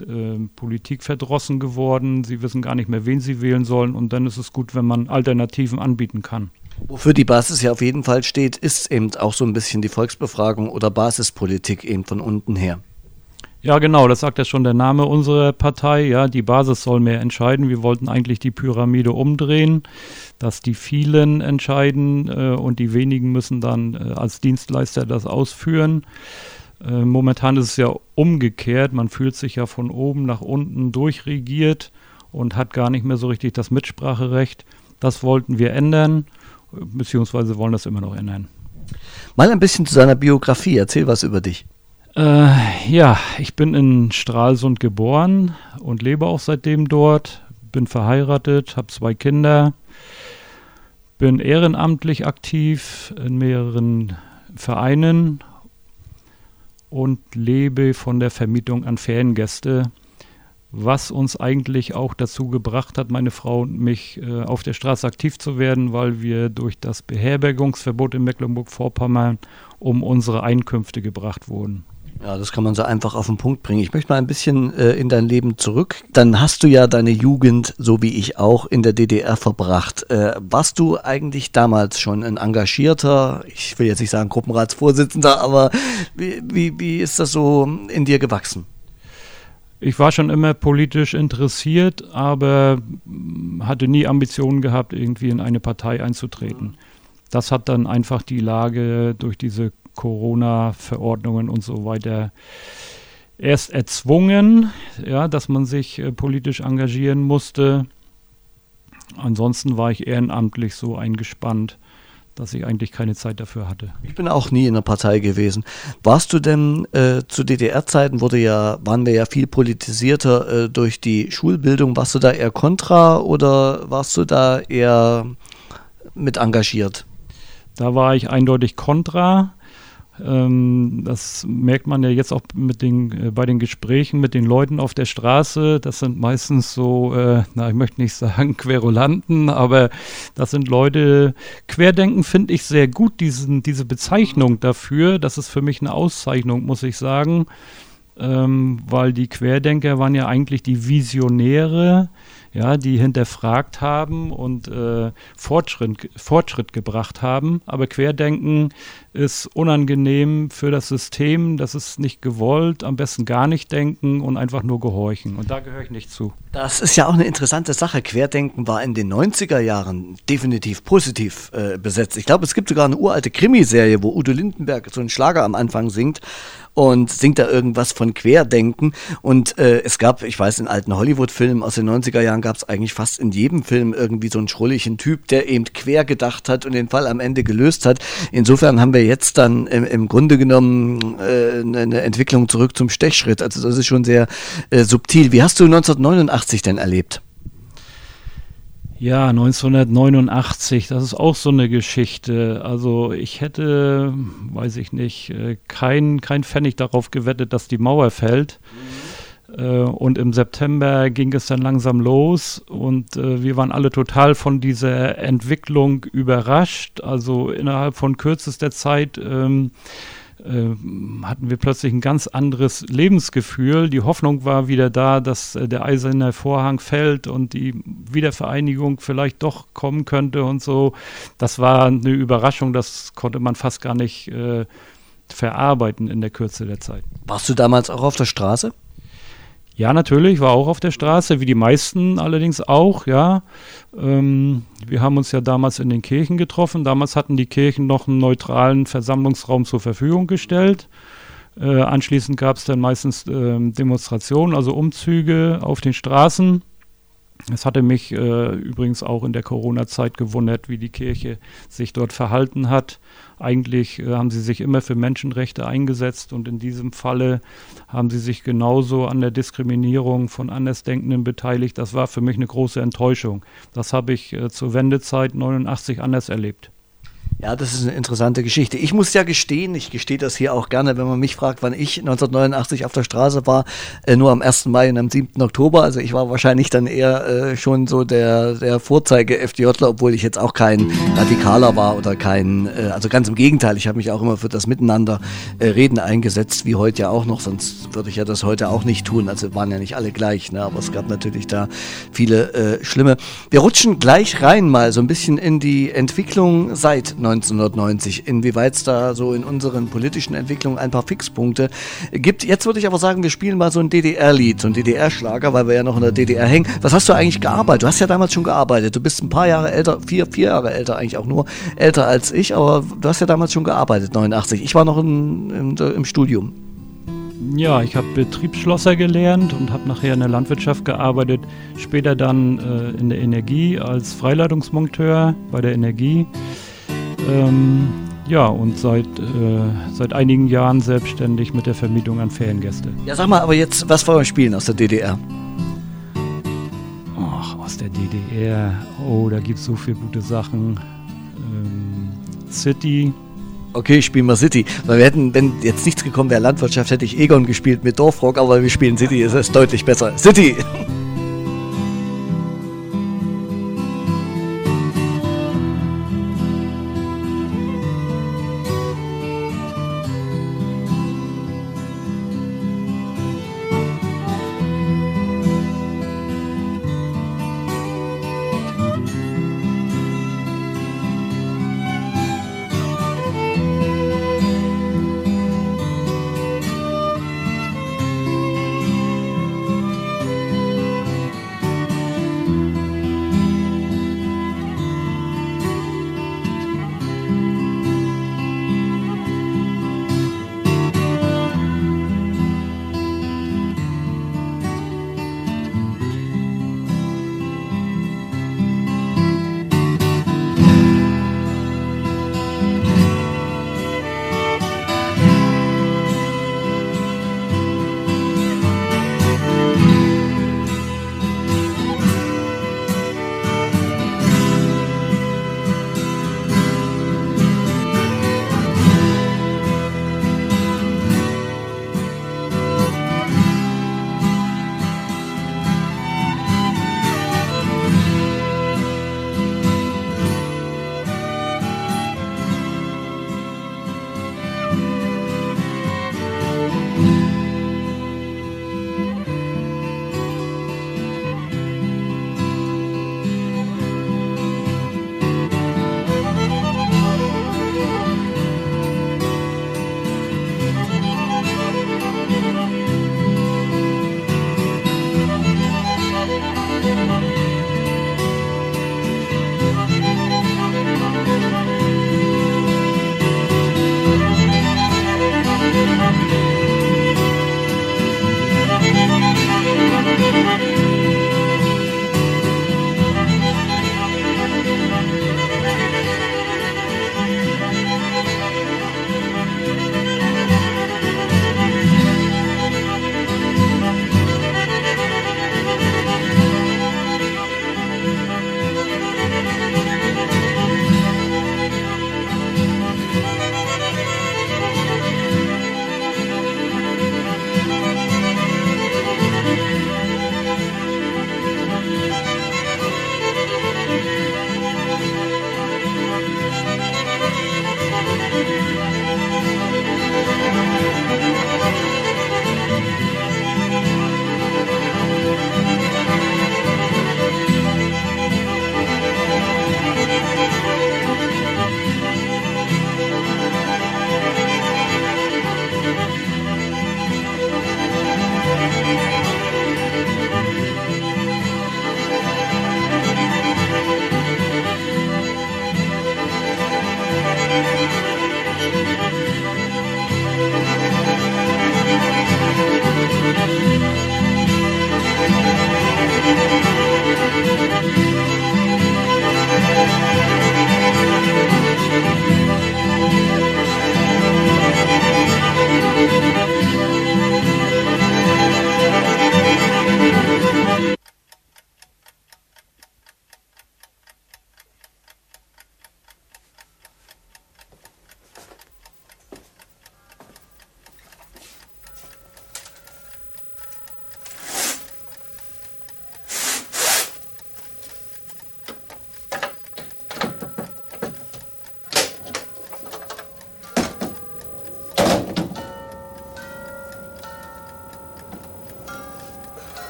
politikverdrossen geworden. Sie wissen gar nicht mehr, wen sie wählen sollen und dann ist es gut, wenn man Alternativen anbieten kann. Wofür die Basis ja auf jeden Fall steht, ist eben auch so ein bisschen die Volksbefragung oder Basispolitik eben von unten her. Ja, genau, das sagt ja schon der Name unserer Partei. Ja, die Basis soll mehr entscheiden. Wir wollten eigentlich die Pyramide umdrehen, dass die vielen entscheiden und die wenigen müssen dann als Dienstleister das ausführen. Momentan ist es ja umgekehrt. Man fühlt sich ja von oben nach unten durchregiert und hat gar nicht mehr so richtig das Mitspracherecht. Das wollten wir ändern, beziehungsweise wollen das immer noch ändern. Mal ein bisschen zu seiner Biografie. Erzähl was über dich. Ja, ich bin in Stralsund geboren und lebe auch seitdem dort. Bin verheiratet, habe 2 Kinder, bin ehrenamtlich aktiv in mehreren Vereinen und lebe von der Vermietung an Feriengäste, was uns eigentlich auch dazu gebracht hat, meine Frau und mich auf der Straße aktiv zu werden, weil wir durch das Beherbergungsverbot in Mecklenburg-Vorpommern um unsere Einkünfte gebracht wurden. Ja, das kann man so einfach auf den Punkt bringen. Ich möchte mal ein bisschen in dein Leben zurück. Dann hast du ja deine Jugend, so wie ich auch, in der DDR verbracht. Warst du eigentlich damals schon ein engagierter, ich will jetzt nicht sagen Gruppenratsvorsitzender, aber wie ist das so in dir gewachsen? Ich war schon immer politisch interessiert, aber hatte nie Ambitionen gehabt, irgendwie in eine Partei einzutreten. Das hat dann einfach die Lage durch diese Corona-Verordnungen und so weiter erst erzwungen, ja, dass man sich politisch engagieren musste. Ansonsten war ich ehrenamtlich so eingespannt, dass ich eigentlich keine Zeit dafür hatte. Ich bin auch nie in der Partei gewesen. Warst du denn zu DDR-Zeiten, waren wir ja viel politisierter durch die Schulbildung, warst du da eher kontra oder warst du da eher mit engagiert? Da war ich eindeutig kontra. Das merkt man ja jetzt auch bei den Gesprächen mit den Leuten auf der Straße. Das sind meistens so, ich möchte nicht sagen Querulanten, aber das sind Leute, Querdenken finde ich sehr gut, diese Bezeichnung dafür. Das ist für mich eine Auszeichnung, muss ich sagen, weil die Querdenker waren ja eigentlich die Visionäre, ja, die hinterfragt haben und Fortschritt gebracht haben. Aber Querdenken ist unangenehm für das System, das ist nicht gewollt, am besten gar nicht denken und einfach nur gehorchen. Und da gehöre ich nicht zu. Das ist ja auch eine interessante Sache. Querdenken war in den 90er Jahren definitiv positiv besetzt. Ich glaube, es gibt sogar eine uralte Krimiserie, wo Udo Lindenberg so einen Schlager am Anfang singt und singt da irgendwas von Querdenken. Und es gab, ich weiß, in alten Hollywood-Filmen aus den 90er Jahren gab es eigentlich fast in jedem Film irgendwie so einen schrulligen Typ, der eben quer gedacht hat und den Fall am Ende gelöst hat. Insofern haben wir jetzt dann im Grunde genommen eine Entwicklung zurück zum Stechschritt. Also das ist schon sehr subtil. Wie hast du 1989 denn erlebt? Ja, 1989, das ist auch so eine Geschichte. Also ich hätte, weiß ich nicht, kein Pfennig darauf gewettet, dass die Mauer fällt. Und im September ging es dann langsam los und wir waren alle total von dieser Entwicklung überrascht. Also innerhalb von kürzester Zeit hatten wir plötzlich ein ganz anderes Lebensgefühl. Die Hoffnung war wieder da, dass der eiserne Vorhang fällt und die Wiedervereinigung vielleicht doch kommen könnte und so. Das war eine Überraschung, das konnte man fast gar nicht verarbeiten in der Kürze der Zeit. Warst du damals auch auf der Straße? Ja, natürlich, war auch auf der Straße, wie die meisten allerdings auch, ja. Wir haben uns ja damals in den Kirchen getroffen. Damals hatten die Kirchen noch einen neutralen Versammlungsraum zur Verfügung gestellt. Anschließend gab es dann meistens Demonstrationen, also Umzüge auf den Straßen. Es hatte mich übrigens auch in der Corona-Zeit gewundert, wie die Kirche sich dort verhalten hat. Eigentlich haben sie sich immer für Menschenrechte eingesetzt und in diesem Falle haben sie sich genauso an der Diskriminierung von Andersdenkenden beteiligt. Das war für mich eine große Enttäuschung. Das habe ich zur Wendezeit 89 anders erlebt. Ja, das ist eine interessante Geschichte. Ich muss ja gestehen, ich gestehe das hier auch gerne, wenn man mich fragt, wann ich 1989 auf der Straße war, nur am 1. Mai und am 7. Oktober. Also ich war wahrscheinlich dann eher schon so der Vorzeige-FDJler, obwohl ich jetzt auch kein Radikaler war oder also ganz im Gegenteil, ich habe mich auch immer für das Miteinander Reden eingesetzt, wie heute ja auch noch, sonst würde ich ja das heute auch nicht tun. Also waren ja nicht alle gleich, ne? Aber es gab natürlich da viele schlimme. Wir rutschen gleich rein mal so ein bisschen in die Entwicklung seit 1990, inwieweit es da so in unseren politischen Entwicklungen ein paar Fixpunkte gibt. Jetzt würde ich aber sagen, wir spielen mal so ein DDR-Lied, so ein DDR-Schlager, weil wir ja noch in der DDR hängen. Was hast du eigentlich gearbeitet? Du hast ja damals schon gearbeitet. Du bist ein paar Jahre älter, vier Jahre älter eigentlich auch nur, älter als ich, aber du hast ja damals schon gearbeitet, 89. Ich war noch im Studium. Ja, ich habe Betriebsschlosser gelernt und habe nachher in der Landwirtschaft gearbeitet, später dann in der Energie als Freileitungsmonteur bei der Energie. Ja, und seit einigen Jahren selbstständig mit der Vermietung an Feriengäste. Ja, sag mal, aber jetzt, was wollen wir spielen aus der DDR? Ach, aus der DDR, oh, da gibt es so viele gute Sachen. City. Okay, spielen wir City. Weil wir hätten, wenn jetzt nichts gekommen wäre, Landwirtschaft, hätte ich Egon gespielt mit Dorfrock, aber wir spielen City, es ist deutlich besser. City!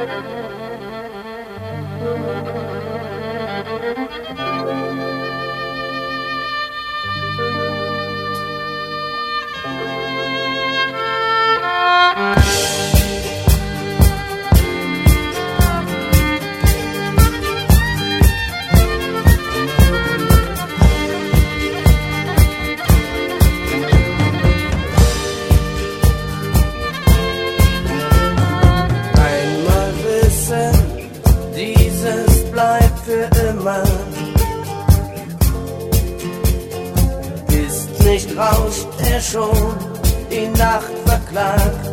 Rauscht er schon die Nacht verklagt?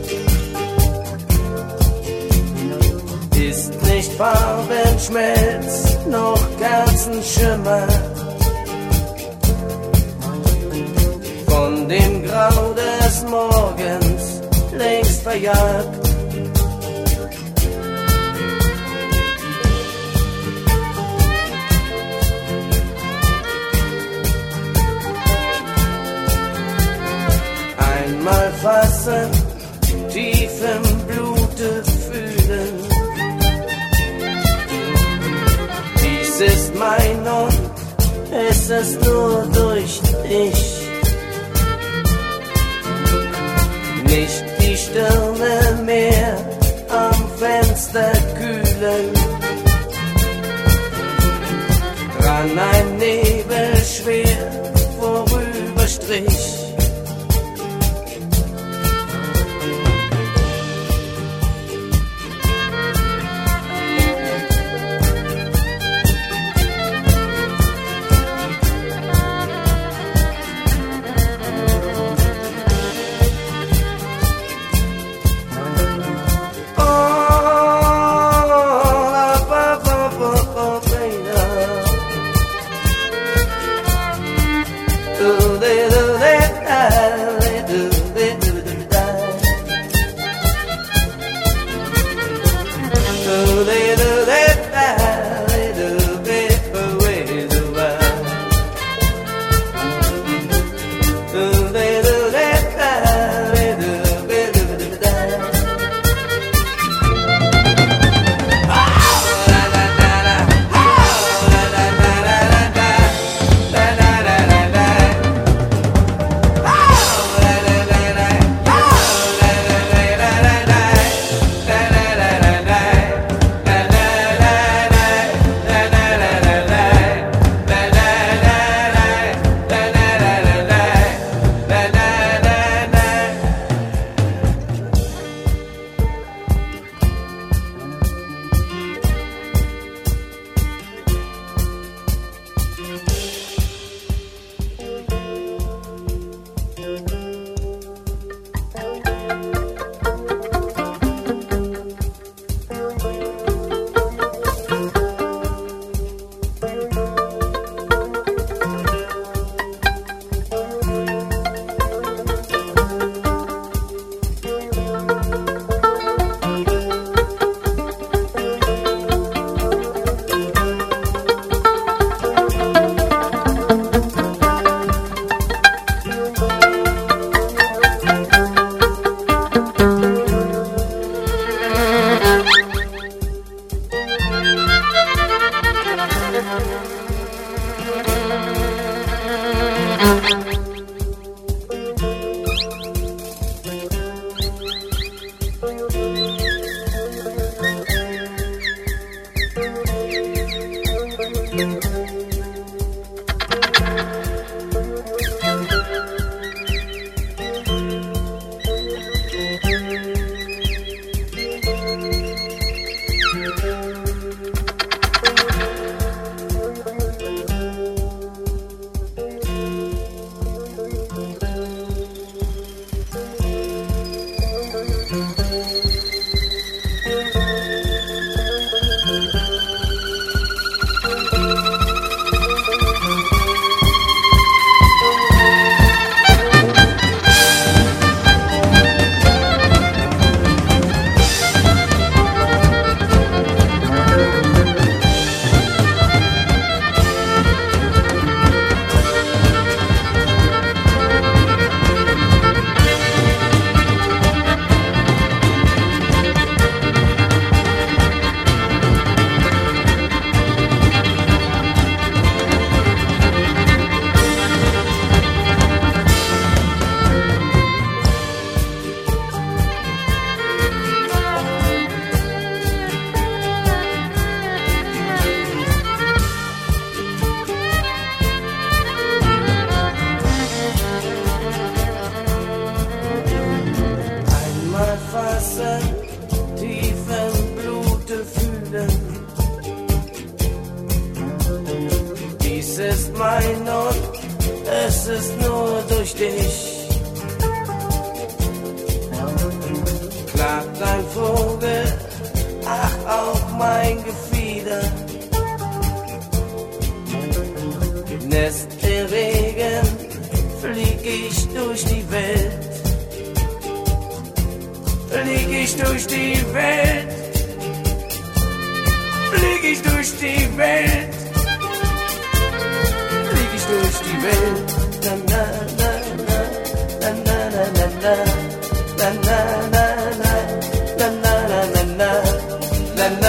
Ist nicht Farbenschmelz noch Kerzenschimmer? Von dem Grau des Morgens längst verjagt. Einmal fassen, tief im Blute fühlen. Dies ist mein und es ist nur durch dich. Nicht die Stirne mehr am Fenster kühlen. Dran ein Nebel schwer vorüberstrich. fassen, tief im Blute fühlen. Dies ist mein und es ist nur durch dich. Klagt ein Vogel, ach auch mein Gefieder. Nest im Regen, flieg ich durch die Welt. Flieg ich durch die Welt. Flieg ich durch die Welt. Flieg ich durch die Welt. Na na na na na na na na na na na na na na na na na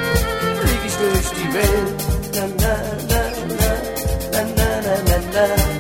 Na na na na na na na na na.